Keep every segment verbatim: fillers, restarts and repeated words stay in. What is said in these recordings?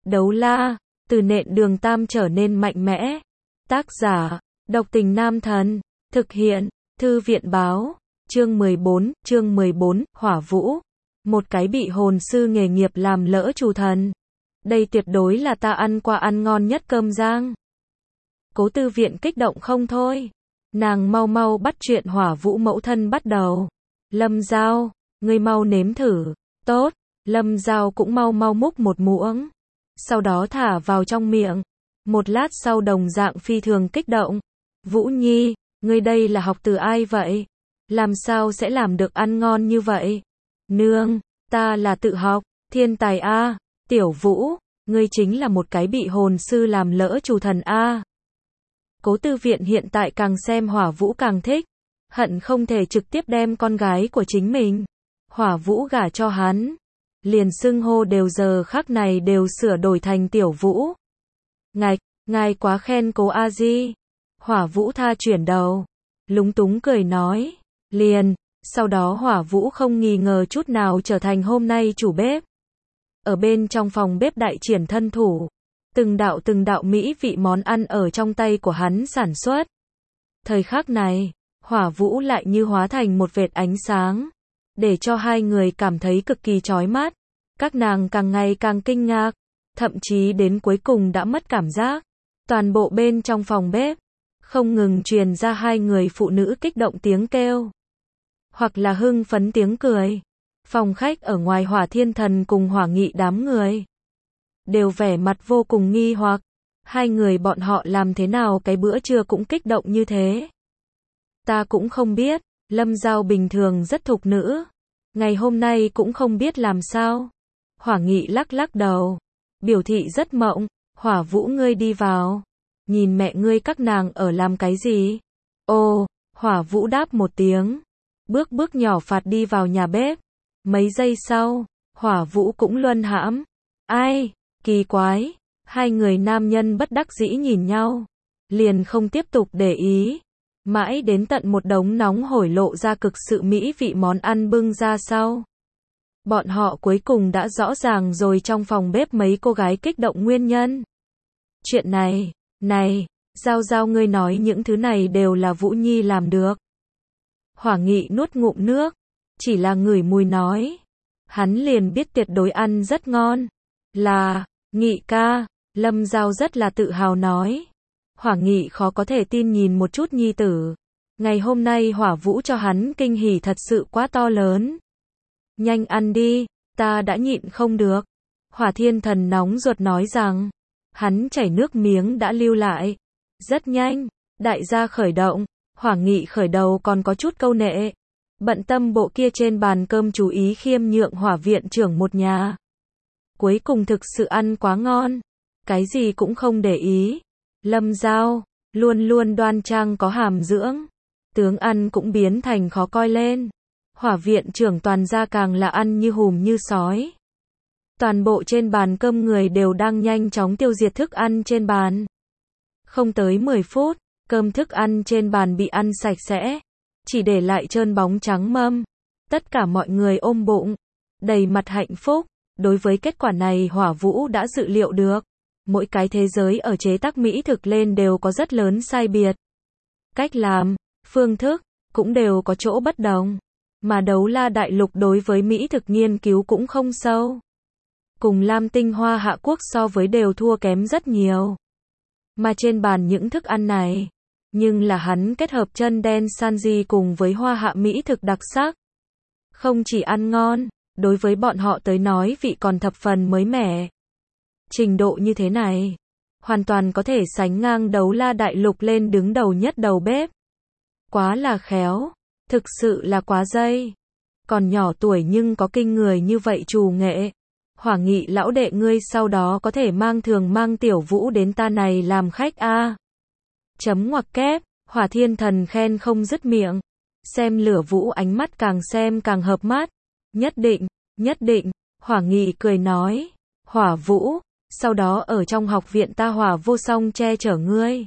Đấu la, từ nện đường tam trở nên mạnh mẽ. Tác giả, độc tình nam thần. Thực hiện, thư viện báo. Chương mười bốn, chương mười bốn, Hỏa Vũ. Một cái bị hồn sư nghề nghiệp làm lỡ chủ thần. Đây tuyệt đối là ta ăn qua ăn ngon nhất cơm rang. Cố Tư Viện kích động không thôi. Nàng mau mau bắt chuyện Hỏa Vũ mẫu thân bắt đầu. Lâm Giao, ngươi mau nếm thử. Tốt, Lâm Giao cũng mau mau múc một muỗng. Sau đó thả vào trong miệng. Một lát sau đồng dạng phi thường kích động. Vũ Nhi, ngươi đây là học từ ai vậy? Làm sao sẽ làm được ăn ngon như vậy? Nương, ta là tự học, thiên tài a. Tiểu Vũ, ngươi chính là một cái bị hồn sư làm lỡ chủ thần a. Cố Tư Viện hiện tại càng xem Hỏa Vũ càng thích, hận không thể trực tiếp đem con gái của chính mình, Hỏa Vũ gả cho hắn. Liền xưng hô đều giờ khắc này đều sửa đổi thành Tiểu Vũ. Ngạch, ngài quá khen cố a di. Hỏa Vũ tha chuyển đầu, lúng túng cười nói, liền, sau đó Hỏa Vũ không nghi ngờ chút nào trở thành hôm nay chủ bếp. Ở bên trong phòng bếp đại triển thân thủ, từng đạo từng đạo mỹ vị món ăn ở trong tay của hắn sản xuất. Thời khắc này, Hỏa Vũ lại như hóa thành một vệt ánh sáng, để cho hai người cảm thấy cực kỳ chói mắt. Các nàng càng ngày càng kinh ngạc, thậm chí đến cuối cùng đã mất cảm giác. Toàn bộ bên trong phòng bếp, không ngừng truyền ra hai người phụ nữ kích động tiếng kêu, hoặc là hưng phấn tiếng cười. Phòng khách ở ngoài Hỏa Thiên Thần cùng Hỏa Nghị đám người đều vẻ mặt vô cùng nghi hoặc, hai người bọn họ làm thế nào cái bữa trưa cũng kích động như thế. Ta cũng không biết, Lâm Giao bình thường rất thục nữ, ngày hôm nay cũng không biết làm sao. Hỏa Nghị lắc lắc đầu, biểu thị rất mộng. Hỏa Vũ ngươi đi vào, nhìn mẹ ngươi các nàng ở làm cái gì? Ồ, Hỏa Vũ đáp một tiếng, bước bước nhỏ phạt đi vào nhà bếp. Mấy giây sau, Hỏa Vũ cũng luân hãm. Ai, kỳ quái, hai người nam nhân bất đắc dĩ nhìn nhau, liền không tiếp tục để ý. Mãi đến tận một đống nóng hổi lộ ra cực sự mỹ vị món ăn bưng ra sau. Bọn họ cuối cùng đã rõ ràng rồi trong phòng bếp mấy cô gái kích động nguyên nhân. Chuyện này, này, Giao Giao ngươi nói những thứ này đều là Vũ Nhi làm được. Hỏa Nghị nuốt ngụm nước, chỉ là ngửi mùi nói. Hắn liền biết tuyệt đối ăn rất ngon. Là, Nghị ca, Lâm Giao rất là tự hào nói. Hỏa Nghị khó có thể tin nhìn một chút nhi tử. Ngày hôm nay Hỏa Vũ cho hắn kinh hỉ thật sự quá to lớn. Nhanh ăn đi, ta đã nhịn không được. Hỏa Thiên Thần nóng ruột nói rằng, hắn chảy nước miếng đã lưu lại. Rất nhanh, đại gia khởi động, Hỏa Nghị khởi đầu còn có chút câu nệ. Bận tâm bộ kia trên bàn cơm chú ý khiêm nhượng Hỏa viện trưởng một nhà. Cuối cùng thực sự ăn quá ngon, cái gì cũng không để ý. Lâm Giao, luôn luôn đoan trang có hàm dưỡng, tướng ăn cũng biến thành khó coi lên. Hỏa viện trưởng toàn ra càng là ăn như hùm như sói. Toàn bộ trên bàn cơm người đều đang nhanh chóng tiêu diệt thức ăn trên bàn. Không tới mười phút, cơm thức ăn trên bàn bị ăn sạch sẽ, chỉ để lại trơn bóng trắng mâm. Tất cả mọi người ôm bụng, đầy mặt hạnh phúc. Đối với kết quả này Hỏa Vũ đã dự liệu được. Mỗi cái thế giới ở chế tác mỹ thực lên đều có rất lớn sai biệt. Cách làm, phương thức, cũng đều có chỗ bất đồng. Mà Đấu La Đại Lục đối với mỹ thực nghiên cứu cũng không sâu. Cùng Lam Tinh Hoa Hạ Quốc so với đều thua kém rất nhiều. Mà trên bàn những thức ăn này, nhưng là hắn kết hợp chân đen Sanji cùng với Hoa Hạ mỹ thực đặc sắc. Không chỉ ăn ngon, đối với bọn họ tới nói vị còn thập phần mới mẻ. Trình độ như thế này, hoàn toàn có thể sánh ngang Đấu La Đại Lục lên đứng đầu nhất đầu bếp. Quá là khéo, thực sự là quá dây. Còn nhỏ tuổi nhưng có kinh người như vậy trù nghệ. Hỏa Nghị lão đệ ngươi sau đó có thể mang thường mang Tiểu Vũ đến ta này làm khách a. Chấm ngoặc kép, Hỏa Thiên Thần khen không dứt miệng. Xem Lửa Vũ ánh mắt càng xem càng hợp mắt. Nhất định, nhất định, Hỏa Nghị cười nói. Hỏa Vũ, sau đó ở trong học viện ta Hỏa Vô Song che chở ngươi.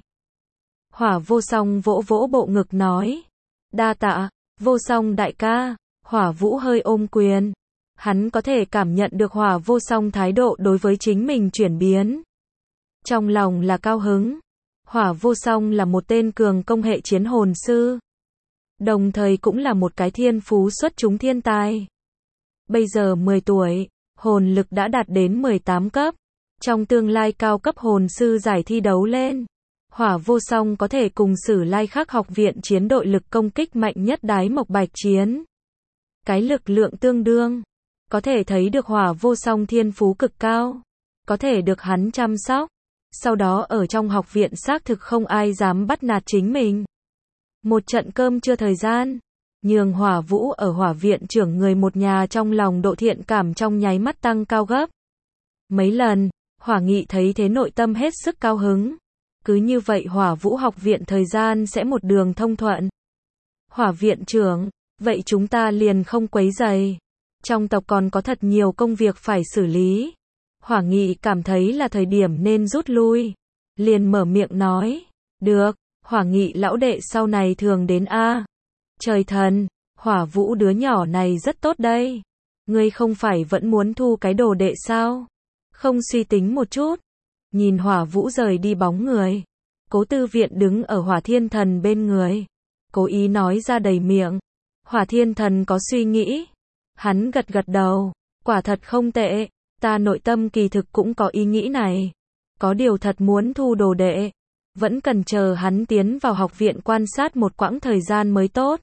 Hỏa Vô Song vỗ vỗ bộ ngực nói. Đa tạ, Vô Song đại ca. Hỏa Vũ hơi ôm quyền. Hắn có thể cảm nhận được Hỏa Vô Song thái độ đối với chính mình chuyển biến. Trong lòng là cao hứng. Hỏa Vô Song là một tên cường công hệ chiến hồn sư. Đồng thời cũng là một cái thiên phú xuất chúng thiên tài. Bây giờ mười tuổi, hồn lực đã đạt đến mười tám cấp. Trong tương lai cao cấp hồn sư giải thi đấu lên, Hỏa Vô Song có thể cùng Sử Lai Khắc học viện chiến đội lực công kích mạnh nhất Đái Mộc Bạch chiến. Cái lực lượng tương đương, có thể thấy được Hỏa Vô Song thiên phú cực cao, có thể được hắn chăm sóc. Sau đó ở trong học viện xác thực không ai dám bắt nạt chính mình. Một trận cơm trưa thời gian, nhường Hỏa Vũ ở Hỏa viện trưởng người một nhà trong lòng độ thiện cảm trong nháy mắt tăng cao gấp mấy lần. Hỏa Nghị thấy thế nội tâm hết sức cao hứng. Cứ như vậy Hỏa Vũ học viện thời gian sẽ một đường thông thuận. Hỏa viện trưởng, vậy chúng ta liền không quấy rầy. Trong tộc còn có thật nhiều công việc phải xử lý. Hỏa Nghị cảm thấy là thời điểm nên rút lui. Liền mở miệng nói. Được, Hỏa Nghị lão đệ sau này thường đến a. Trời thần, Hỏa Vũ đứa nhỏ này rất tốt đây. Ngươi không phải vẫn muốn thu cái đồ đệ sao? Không suy tính một chút. Nhìn Hỏa Vũ rời đi bóng người. Cố Tư Viện đứng ở Hỏa Thiên Thần bên người. Cố ý nói ra đầy miệng. Hỏa Thiên Thần có suy nghĩ. Hắn gật gật đầu. Quả thật không tệ. Ta nội tâm kỳ thực cũng có ý nghĩ này. Có điều thật muốn thu đồ đệ. Vẫn cần chờ hắn tiến vào học viện quan sát một quãng thời gian mới tốt.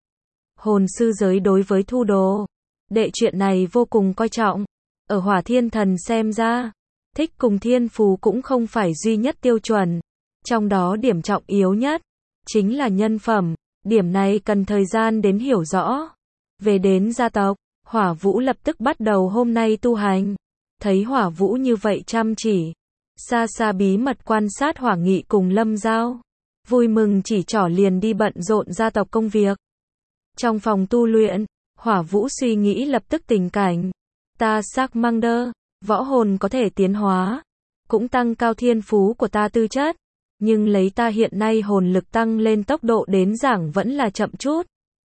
Hồn sư giới đối với thu đồ đệ chuyện này vô cùng coi trọng. Ở Hỏa Thiên Thần xem ra, thích cùng thiên phú cũng không phải duy nhất tiêu chuẩn. Trong đó điểm trọng yếu nhất, chính là nhân phẩm. Điểm này cần thời gian đến hiểu rõ. Về đến gia tộc, Hỏa Vũ lập tức bắt đầu hôm nay tu hành. Thấy Hỏa Vũ như vậy chăm chỉ, xa xa bí mật quan sát Hỏa Nghị cùng Lâm Giao. Vui mừng chỉ trỏ liền đi bận rộn gia tộc công việc. Trong phòng tu luyện, Hỏa Vũ suy nghĩ lập tức tình cảnh. Ta sắc mang đơ, võ hồn có thể tiến hóa, cũng tăng cao thiên phú của ta tư chất. Nhưng lấy ta hiện nay hồn lực tăng lên tốc độ đến giảng vẫn là chậm chút.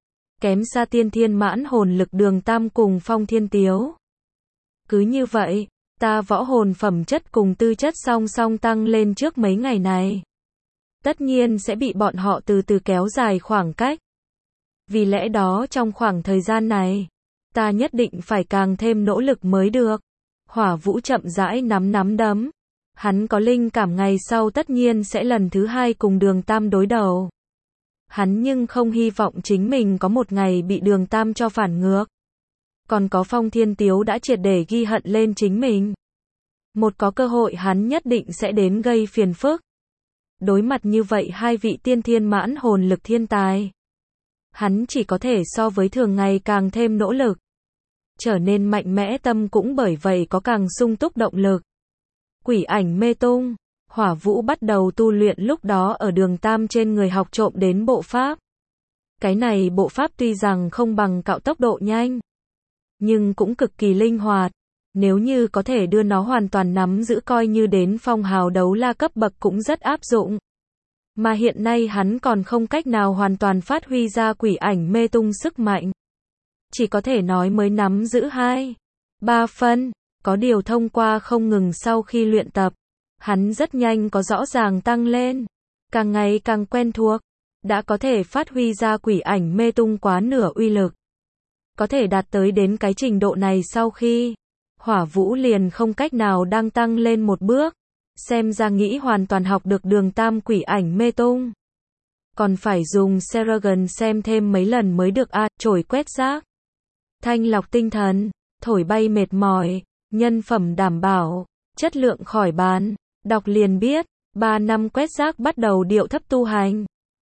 Kém xa tiên thiên mãn hồn lực Đường Tam cùng Phong Thiên Tiếu. Cứ như vậy, ta võ hồn phẩm chất cùng tư chất song song tăng lên trước mấy ngày này. Tất nhiên sẽ bị bọn họ từ từ kéo dài khoảng cách. Vì lẽ đó trong khoảng thời gian này, ta nhất định phải càng thêm nỗ lực mới được. Hỏa Vũ chậm rãi nắm nắm đấm. Hắn có linh cảm ngày sau tất nhiên sẽ lần thứ hai cùng Đường Tam đối đầu. Hắn nhưng không hy vọng chính mình có một ngày bị Đường Tam cho phản ngược. Còn có Phong Thiên Tiếu đã triệt để ghi hận lên chính mình. Một có cơ hội hắn nhất định sẽ đến gây phiền phức. Đối mặt như vậy hai vị tiên thiên mãn hồn lực thiên tài, hắn chỉ có thể so với thường ngày càng thêm nỗ lực. Trở nên mạnh mẽ, tâm cũng bởi vậy có càng sung túc động lực. Quỷ ảnh mê tung, Hỏa Vũ bắt đầu tu luyện lúc đó ở Đường Tam trên người học trộm đến bộ pháp. Cái này bộ pháp tuy rằng không bằng cạo tốc độ nhanh, nhưng cũng cực kỳ linh hoạt. Nếu như có thể đưa nó hoàn toàn nắm giữ coi như đến phong hào đấu la cấp bậc cũng rất áp dụng. Mà hiện nay hắn còn không cách nào hoàn toàn phát huy ra quỷ ảnh mê tung sức mạnh. Chỉ có thể nói mới nắm giữ hai, ba phân. Có điều thông qua không ngừng sau khi luyện tập, hắn rất nhanh có rõ ràng tăng lên. Càng ngày càng quen thuộc, đã có thể phát huy ra quỷ ảnh mê tung quá nửa uy lực. Có thể đạt tới đến cái trình độ này sau khi, Hỏa Vũ liền không cách nào đang tăng lên một bước. Xem ra nghĩ hoàn toàn học được Đường Tam quỷ ảnh mê tung. Còn phải dùng Seragon xem thêm mấy lần mới được a, à, chổi quét rác. Thanh lọc tinh thần, thổi bay mệt mỏi, nhân phẩm đảm bảo, chất lượng khỏi bàn. Đọc liền biết, ba năm quét rác bắt đầu điệu thấp tu hành.